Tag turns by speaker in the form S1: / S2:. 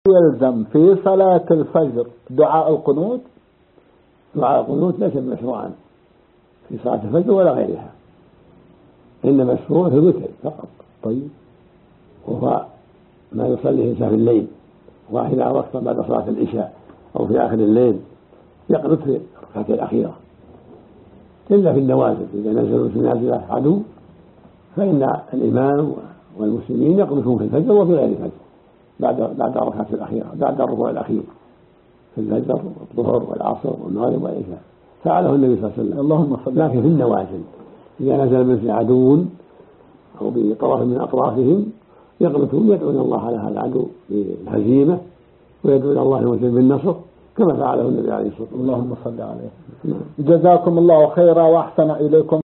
S1: يلزم في صلاة الفجر دعاء القنوت؟
S2: دعاء القنوت ليس مشروعا في صلاة الفجر ولا غيرها، إنما مشروع في الوتر فقط.
S1: طيب،
S2: وهو ما يصلي الإنسان في الليل واحدة وقتا بعد صلاة العشاء أو في آخر الليل يقنط في الركعة الأخيرة، إلا في النوازل إذا نزلوا في نازلة عدو فإن الإمام والمسلمين يقنطون في الفجر وفي غير الفجر بعد الركعة الأخيرة، بعد الركوع الأخير في الفجر والظهر والعصر والمغرب والعشاء فعله النبي صلى الله عليه وسلم.
S1: اللهم صل.
S2: لكن في النوازل إذا نزل مثل عدو أو بطرف من أطرافهم يقنطون يدعون الله على هذا العدو بالهزيمة ويدعون الله بالنصر كما فعله النبي عليه الصلاة والسلام.
S1: اللهم صل عليه. جزاكم الله خيرا وأحسن إليكم.